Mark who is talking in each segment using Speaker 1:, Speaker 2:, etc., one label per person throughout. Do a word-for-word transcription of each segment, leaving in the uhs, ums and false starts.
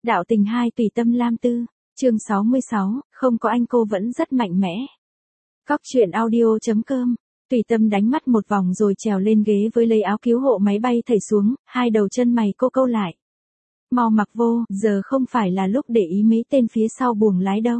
Speaker 1: Đạo tình hai tùy tâm Lam Tư, chương sáu mươi sáu, không có anh cô vẫn rất mạnh mẽ. Cóc truyện audio.com, tùy tâm đánh mắt một vòng rồi trèo lên ghế với lấy áo cứu hộ máy bay thảy xuống, hai đầu chân mày cô câu lại. Mau mặc vô, giờ không phải là lúc để ý mấy tên phía sau buồng lái đâu.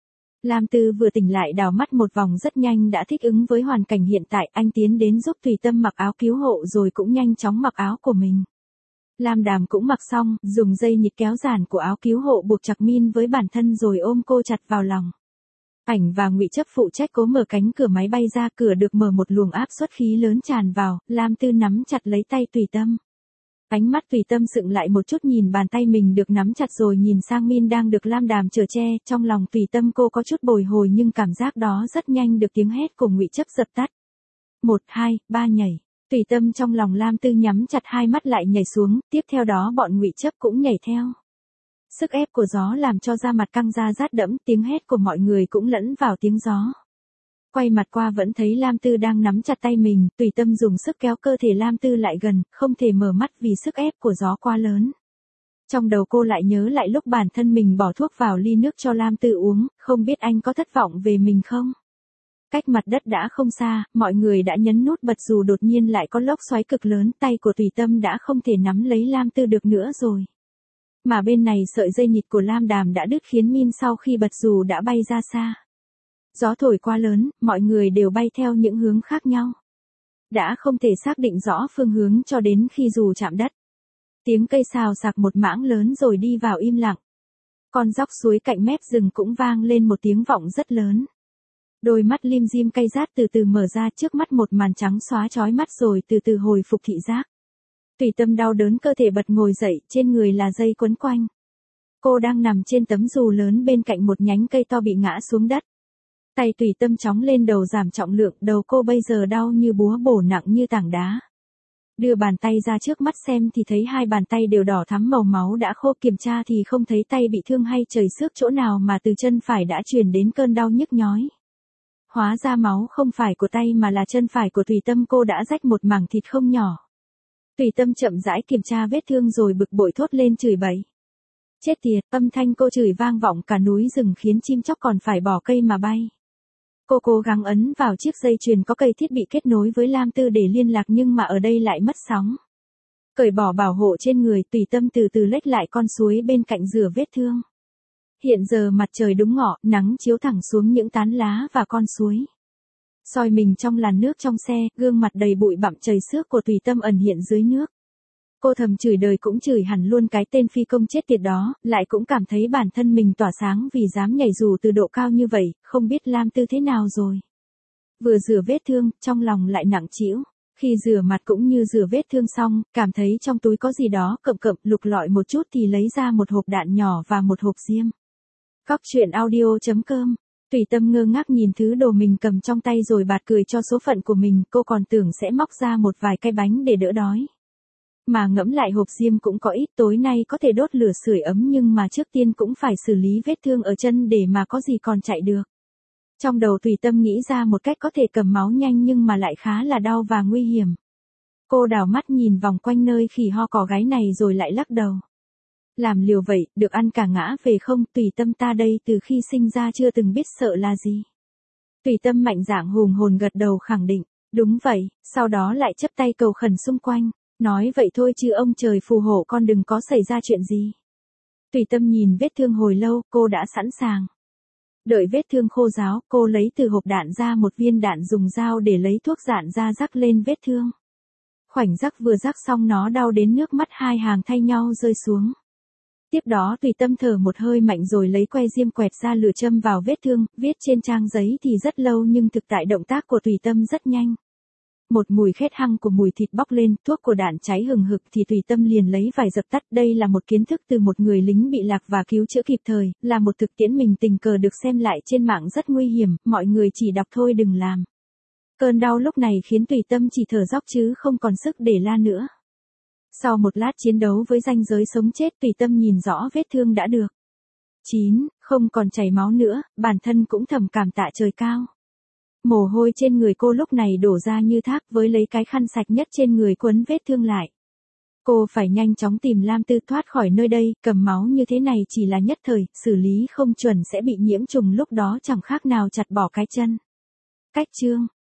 Speaker 1: Lam Tư vừa tỉnh lại đảo mắt một vòng rất nhanh đã thích ứng với hoàn cảnh hiện tại, anh tiến đến giúp tùy tâm mặc áo cứu hộ rồi cũng nhanh chóng mặc áo của mình. Lam Đàm cũng mặc xong, dùng dây nhịt kéo giản của áo cứu hộ buộc chặt min với bản thân rồi ôm cô chặt vào lòng. Ảnh và Ngụy Chấp phụ trách cố mở cánh cửa máy bay ra, cửa được mở một luồng áp suất khí lớn tràn vào, Lam Tư nắm chặt lấy tay tùy tâm. Ánh mắt tùy tâm sựng lại một chút nhìn bàn tay mình được nắm chặt rồi nhìn sang min đang được Lam Đàm chở che, trong lòng tùy tâm cô có chút bồi hồi nhưng cảm giác đó rất nhanh được tiếng hét của Ngụy Chấp dập tắt. Một, hai, ba nhảy. Tùy tâm trong lòng Lam Tư nhắm chặt hai mắt lại nhảy xuống, tiếp theo đó bọn Ngụy Chấp cũng nhảy theo. Sức ép của gió làm cho da mặt căng ra rát đẫm, tiếng hét của mọi người cũng lẫn vào tiếng gió. Quay mặt qua vẫn thấy Lam Tư đang nắm chặt tay mình, tùy tâm dùng sức kéo cơ thể Lam Tư lại gần, không thể mở mắt vì sức ép của gió quá lớn. Trong đầu cô lại nhớ lại lúc bản thân mình bỏ thuốc vào ly nước cho Lam Tư uống, không biết anh có thất vọng về mình không? Cách mặt đất đã không xa, mọi người đã nhấn nút bật dù đột nhiên lại có lốc xoáy cực lớn, tay của tùy tâm đã không thể nắm lấy Lam Tư được nữa rồi. Mà bên này sợi dây nhịt của Lam Đàm đã đứt khiến min sau khi bật dù đã bay ra xa. Gió thổi quá lớn, mọi người đều bay theo những hướng khác nhau. Đã không thể xác định rõ phương hướng cho đến khi dù chạm đất. Tiếng cây xào xạc một mảng lớn rồi đi vào im lặng. Con dốc suối cạnh mép rừng cũng vang lên một tiếng vọng rất lớn. Đôi mắt lim dim cay rát từ từ mở ra, trước mắt một màn trắng xóa chói mắt rồi từ từ hồi phục thị giác. Tùy tâm đau đớn cơ thể bật ngồi dậy, trên người là dây quấn quanh. Cô đang nằm trên tấm dù lớn bên cạnh một nhánh cây to bị ngã xuống đất. Tay tùy tâm chóng lên đầu giảm trọng lượng, đầu cô bây giờ đau như búa bổ nặng như tảng đá. Đưa bàn tay ra trước mắt xem thì thấy hai bàn tay đều đỏ thắm màu máu đã khô, kiểm tra thì không thấy tay bị thương hay chảy xước chỗ nào mà từ chân phải đã truyền đến cơn đau nhức nhói. Hóa ra máu không phải của tay mà là chân phải của tùy tâm cô đã rách một mảng thịt không nhỏ. Tùy tâm chậm rãi kiểm tra vết thương rồi bực bội thốt lên chửi bậy. Chết tiệt, âm thanh cô chửi vang vọng cả núi rừng khiến chim chóc còn phải bỏ cây mà bay. Cô cố gắng ấn vào chiếc dây chuyền có cây thiết bị kết nối với Lam Tư để liên lạc nhưng mà ở đây lại mất sóng. Cởi bỏ bảo hộ trên người, tùy tâm từ từ lết lại con suối bên cạnh rửa vết thương. Hiện giờ mặt trời đúng ngọ, nắng chiếu thẳng xuống những tán lá và con suối. Soi mình trong làn nước trong xe, gương mặt đầy bụi bặm chảy xước của tùy tâm ẩn hiện dưới nước. Cô thầm chửi đời cũng chửi hẳn luôn cái tên phi công chết tiệt đó, lại cũng cảm thấy bản thân mình tỏa sáng vì dám nhảy dù từ độ cao như vậy, không biết Lam Tư thế nào rồi. Vừa rửa vết thương, trong lòng lại nặng trĩu. Khi rửa mặt cũng như rửa vết thương xong, cảm thấy trong túi có gì đó cậm cậm, lục lọi một chút thì lấy ra một hộp đạn nhỏ và một hộp diêm. Cóc truyện audio.com, tùy tâm ngơ ngác nhìn thứ đồ mình cầm trong tay rồi bạt cười cho số phận của mình, cô còn tưởng sẽ móc ra một vài cái bánh để đỡ đói. Mà ngẫm lại hộp diêm cũng có ít, tối nay có thể đốt lửa sưởi ấm nhưng mà trước tiên cũng phải xử lý vết thương ở chân để mà có gì còn chạy được. Trong đầu tùy tâm nghĩ ra một cách có thể cầm máu nhanh nhưng mà lại khá là đau và nguy hiểm. Cô đảo mắt nhìn vòng quanh nơi khỉ ho cò gáy này rồi lại lắc đầu. Làm liều vậy, được ăn cả ngã về không, tùy tâm ta đây từ khi sinh ra chưa từng biết sợ là gì. Tùy tâm mạnh dạn hùng hồn gật đầu khẳng định, đúng vậy, sau đó lại chắp tay cầu khẩn xung quanh. Nói vậy thôi chứ ông trời phù hộ con đừng có xảy ra chuyện gì. Tùy tâm nhìn vết thương hồi lâu, cô đã sẵn sàng. Đợi vết thương khô ráo, cô lấy từ hộp đạn ra một viên đạn dùng dao để lấy thuốc dạn ra rắc lên vết thương. Khoảnh rắc vừa rắc xong nó đau đến nước mắt hai hàng thay nhau rơi xuống. Tiếp đó tùy tâm thở một hơi mạnh rồi lấy que diêm quẹt ra lửa châm vào vết thương, viết trên trang giấy thì rất lâu nhưng thực tại động tác của tùy tâm rất nhanh. Một mùi khét hăng của mùi thịt bốc lên, thuốc của đạn cháy hừng hực thì tùy tâm liền lấy vải dập tắt. Đây là một kiến thức từ một người lính bị lạc và cứu chữa kịp thời, là một thực tiễn mình tình cờ được xem lại trên mạng rất nguy hiểm, mọi người chỉ đọc thôi đừng làm. Cơn đau lúc này khiến tùy tâm chỉ thở dốc chứ không còn sức để la nữa. Sau một lát chiến đấu với ranh giới sống chết, tùy tâm nhìn rõ vết thương đã được chín, không còn chảy máu nữa, bản thân cũng thầm cảm tạ trời cao. Mồ hôi trên người cô lúc này đổ ra như thác, với lấy cái khăn sạch nhất trên người quấn vết thương lại. Cô phải nhanh chóng tìm Lam Tư thoát khỏi nơi đây, cầm máu như thế này chỉ là nhất thời, xử lý không chuẩn sẽ bị nhiễm trùng lúc đó chẳng khác nào chặt bỏ cái chân. Cách chương